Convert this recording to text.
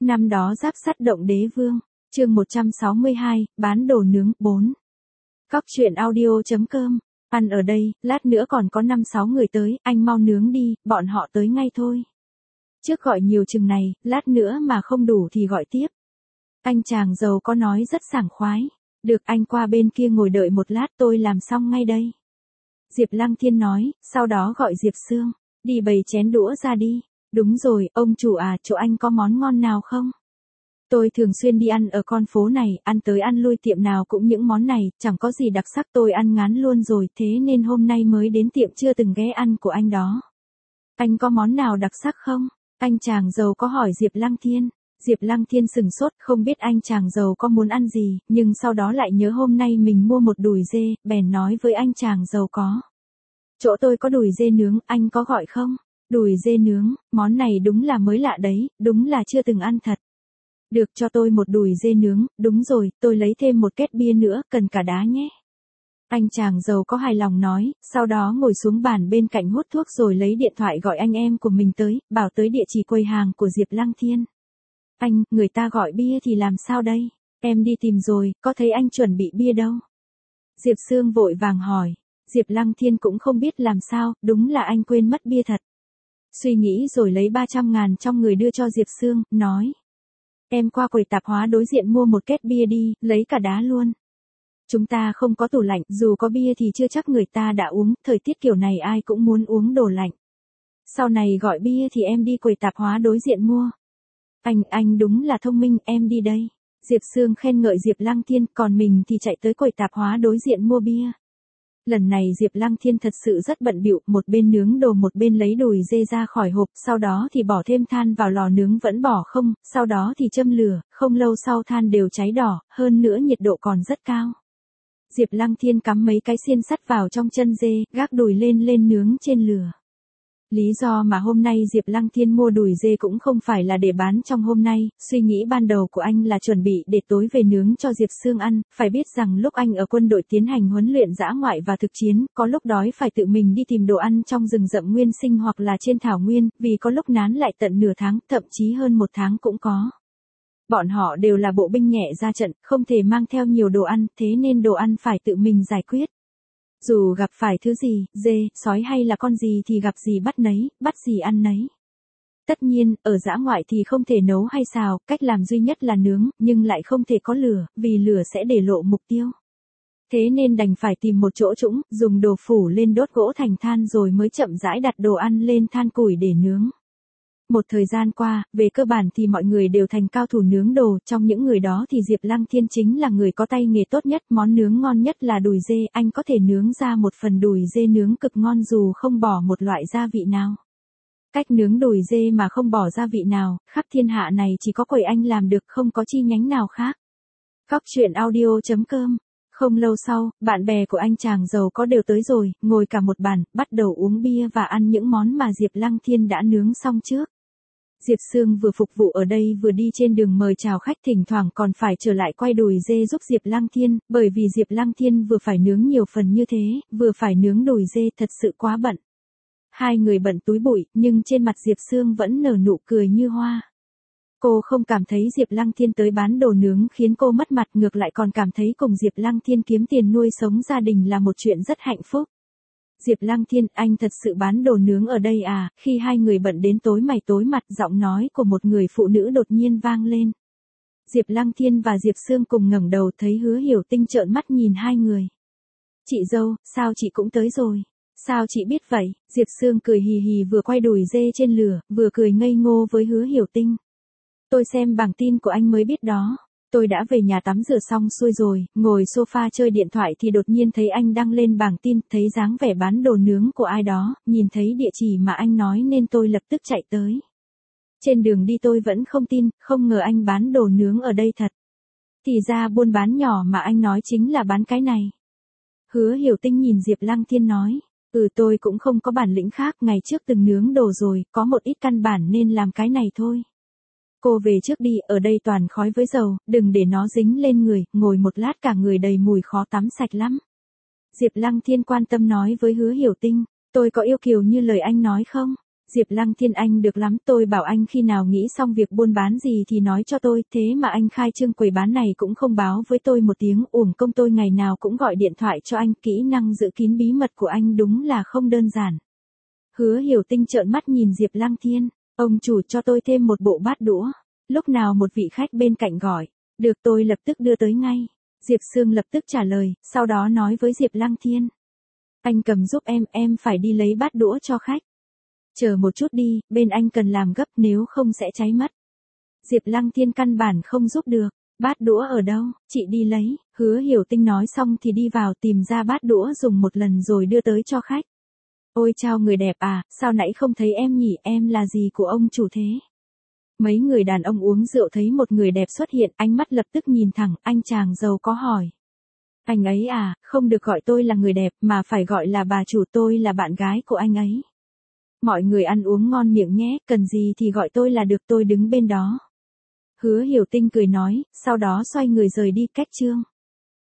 Năm đó giáp sắt động đế vương, chương 162, bán đồ nướng, 4. Cóc truyện audio.com, ăn ở đây, lát nữa còn có 5-6 người tới, anh mau nướng đi, bọn họ tới ngay thôi. Trước gọi nhiều chừng này, lát nữa mà không đủ thì gọi tiếp. Anh chàng giàu có nói rất sảng khoái. Được, anh qua bên kia ngồi đợi một lát, tôi làm xong ngay đây. Diệp Lăng Thiên nói, sau đó gọi Diệp Sương, đi bày chén đũa ra đi. Đúng rồi, ông chủ à, chỗ anh có món ngon nào không? Tôi thường xuyên đi ăn ở con phố này, ăn tới ăn lui tiệm nào cũng những món này, chẳng có gì đặc sắc, tôi ăn ngán luôn rồi, thế nên hôm nay mới đến tiệm chưa từng ghé ăn của anh đó. Anh có món nào đặc sắc không? Anh chàng giàu có hỏi Diệp Lăng Thiên. Diệp Lăng Thiên sừng sốt, không biết anh chàng giàu có muốn ăn gì, nhưng sau đó lại nhớ hôm nay mình mua một đùi dê, bèn nói với anh chàng giàu có. Chỗ tôi có đùi dê nướng, anh có gọi không? Đùi dê nướng, món này đúng là mới lạ đấy, đúng là chưa từng ăn thật. Được, cho tôi một đùi dê nướng, đúng rồi, tôi lấy thêm một két bia nữa, cần cả đá nhé. Anh chàng giàu có hài lòng nói, sau đó ngồi xuống bàn bên cạnh hút thuốc rồi lấy điện thoại gọi anh em của mình tới, bảo tới địa chỉ quầy hàng của Diệp Lăng Thiên. Anh, người ta gọi bia thì làm sao đây? Em đi tìm rồi, có thấy anh chuẩn bị bia đâu? Diệp Sương vội vàng hỏi. Diệp Lăng Thiên cũng không biết làm sao, đúng là anh quên mất bia thật. Suy nghĩ rồi lấy 300.000 trong người đưa cho Diệp Sương, nói. Em qua quầy tạp hóa đối diện mua một két bia đi, lấy cả đá luôn. Chúng ta không có tủ lạnh, dù có bia thì chưa chắc người ta đã uống, thời tiết kiểu này ai cũng muốn uống đồ lạnh. Sau này gọi bia thì em đi quầy tạp hóa đối diện mua. Anh đúng là thông minh, em đi đây. Diệp Sương khen ngợi Diệp Lăng Thiên, còn mình thì chạy tới quầy tạp hóa đối diện mua bia. Lần này Diệp Lăng Thiên thật sự rất bận bịu, một bên nướng đồ một bên lấy đùi dê ra khỏi hộp, sau đó thì bỏ thêm than vào lò nướng vẫn bỏ không, sau đó thì châm lửa, không lâu sau than đều cháy đỏ, hơn nữa nhiệt độ còn rất cao. Diệp Lăng Thiên cắm mấy cái xiên sắt vào trong chân dê, gác đùi lên nướng trên lửa. Lý do mà hôm nay Diệp Lăng Thiên mua đùi dê cũng không phải là để bán trong hôm nay, suy nghĩ ban đầu của anh là chuẩn bị để tối về nướng cho Diệp Sương ăn, phải biết rằng lúc anh ở quân đội tiến hành huấn luyện dã ngoại và thực chiến, có lúc đói phải tự mình đi tìm đồ ăn trong rừng rậm nguyên sinh hoặc là trên thảo nguyên, vì có lúc nán lại tận nửa tháng, thậm chí hơn 1 tháng cũng có. Bọn họ đều là bộ binh nhẹ ra trận, không thể mang theo nhiều đồ ăn, thế nên đồ ăn phải tự mình giải quyết. Dù gặp phải thứ gì, dê, sói hay là con gì thì gặp gì bắt nấy, bắt gì ăn nấy. Tất nhiên, ở dã ngoại thì không thể nấu hay xào, cách làm duy nhất là nướng, nhưng lại không thể có lửa, vì lửa sẽ để lộ mục tiêu. Thế nên đành phải tìm một chỗ trũng, dùng đồ phủ lên đốt gỗ thành than rồi mới chậm rãi đặt đồ ăn lên than củi để nướng. Một thời gian qua, về cơ bản thì mọi người đều thành cao thủ nướng đồ, trong những người đó thì Diệp Lăng Thiên chính là người có tay nghề tốt nhất, món nướng ngon nhất là đùi dê, anh có thể nướng ra một phần đùi dê nướng cực ngon dù không bỏ một loại gia vị nào. Cách nướng đùi dê mà không bỏ gia vị nào, khắp thiên hạ này chỉ có quầy anh làm được, không có chi nhánh nào khác. Cóc truyện audio.com. Không lâu sau, bạn bè của anh chàng giàu có đều tới rồi, ngồi cả một bàn, bắt đầu uống bia và ăn những món mà Diệp Lăng Thiên đã nướng xong trước. Diệp Sương vừa phục vụ ở đây vừa đi trên đường mời chào khách, thỉnh thoảng còn phải trở lại quay đùi dê giúp Diệp Lăng Thiên, bởi vì Diệp Lăng Thiên vừa phải nướng nhiều phần như thế, vừa phải nướng đùi dê, thật sự quá bận. Hai người bận túi bụi, nhưng trên mặt Diệp Sương vẫn nở nụ cười như hoa. Cô không cảm thấy Diệp Lăng Thiên tới bán đồ nướng khiến cô mất mặt, ngược lại còn cảm thấy cùng Diệp Lăng Thiên kiếm tiền nuôi sống gia đình là một chuyện rất hạnh phúc. Diệp Lăng Thiên, anh thật sự bán đồ nướng ở đây à? Khi hai người bận đến tối mày tối mặt, giọng nói của một người phụ nữ đột nhiên vang lên. Diệp Lăng Thiên và Diệp Sương cùng ngẩng đầu thấy Hứa Hiểu Tinh trợn mắt nhìn hai người. Chị dâu, sao chị cũng tới rồi? Sao chị biết vậy? Diệp Sương cười hì hì vừa quay đùi dê trên lửa, vừa cười ngây ngô với Hứa Hiểu Tinh. Tôi xem bảng tin của anh mới biết đó. Tôi đã về nhà tắm rửa xong xuôi rồi, ngồi sofa chơi điện thoại thì đột nhiên thấy anh đăng lên bảng tin, thấy dáng vẻ bán đồ nướng của ai đó, nhìn thấy địa chỉ mà anh nói nên tôi lập tức chạy tới. Trên đường đi tôi vẫn không tin, không ngờ anh bán đồ nướng ở đây thật. Thì ra buôn bán nhỏ mà anh nói chính là bán cái này. Hứa Hiểu Tinh nhìn Diệp Lăng Thiên nói, tôi cũng không có bản lĩnh khác, ngày trước từng nướng đồ rồi, có một ít căn bản nên làm cái này thôi. Cô về trước đi, ở đây toàn khói với dầu, đừng để nó dính lên người, ngồi một lát cả người đầy mùi khó tắm sạch lắm. Diệp Lăng Thiên quan tâm nói với Hứa Hiểu Tinh, tôi có yêu kiều như lời anh nói không? Diệp Lăng Thiên anh được lắm, tôi bảo anh khi nào nghĩ xong việc buôn bán gì thì nói cho tôi, thế mà anh khai trương quầy bán này cũng không báo với tôi một tiếng, uổng công tôi ngày nào cũng gọi điện thoại cho anh, kỹ năng giữ kín bí mật của anh đúng là không đơn giản. Hứa Hiểu Tinh trợn mắt nhìn Diệp Lăng Thiên, ông chủ cho tôi thêm một bộ bát đũa. Lúc nào một vị khách bên cạnh gọi, được tôi lập tức đưa tới ngay. Diệp Sương lập tức trả lời, sau đó nói với Diệp Lăng Thiên. Anh cầm giúp em phải đi lấy bát đũa cho khách. Chờ một chút đi, bên anh cần làm gấp nếu không sẽ cháy mất. Diệp Lăng Thiên căn bản không giúp được. Bát đũa ở đâu, chị đi lấy. Hứa Hiểu Tinh nói xong thì đi vào tìm ra bát đũa dùng một lần rồi đưa tới cho khách. Ôi chao người đẹp à, sao nãy không thấy em nhỉ, em là gì của ông chủ thế? Mấy người đàn ông uống rượu thấy một người đẹp xuất hiện, ánh mắt lập tức nhìn thẳng, anh chàng giàu có hỏi. Anh ấy à, không được gọi tôi là người đẹp mà phải gọi là bà chủ, tôi là bạn gái của anh ấy. Mọi người ăn uống ngon miệng nhé, cần gì thì gọi tôi là được, tôi đứng bên đó. Hứa Hiểu Tinh cười nói, sau đó xoay người rời đi. Cách chương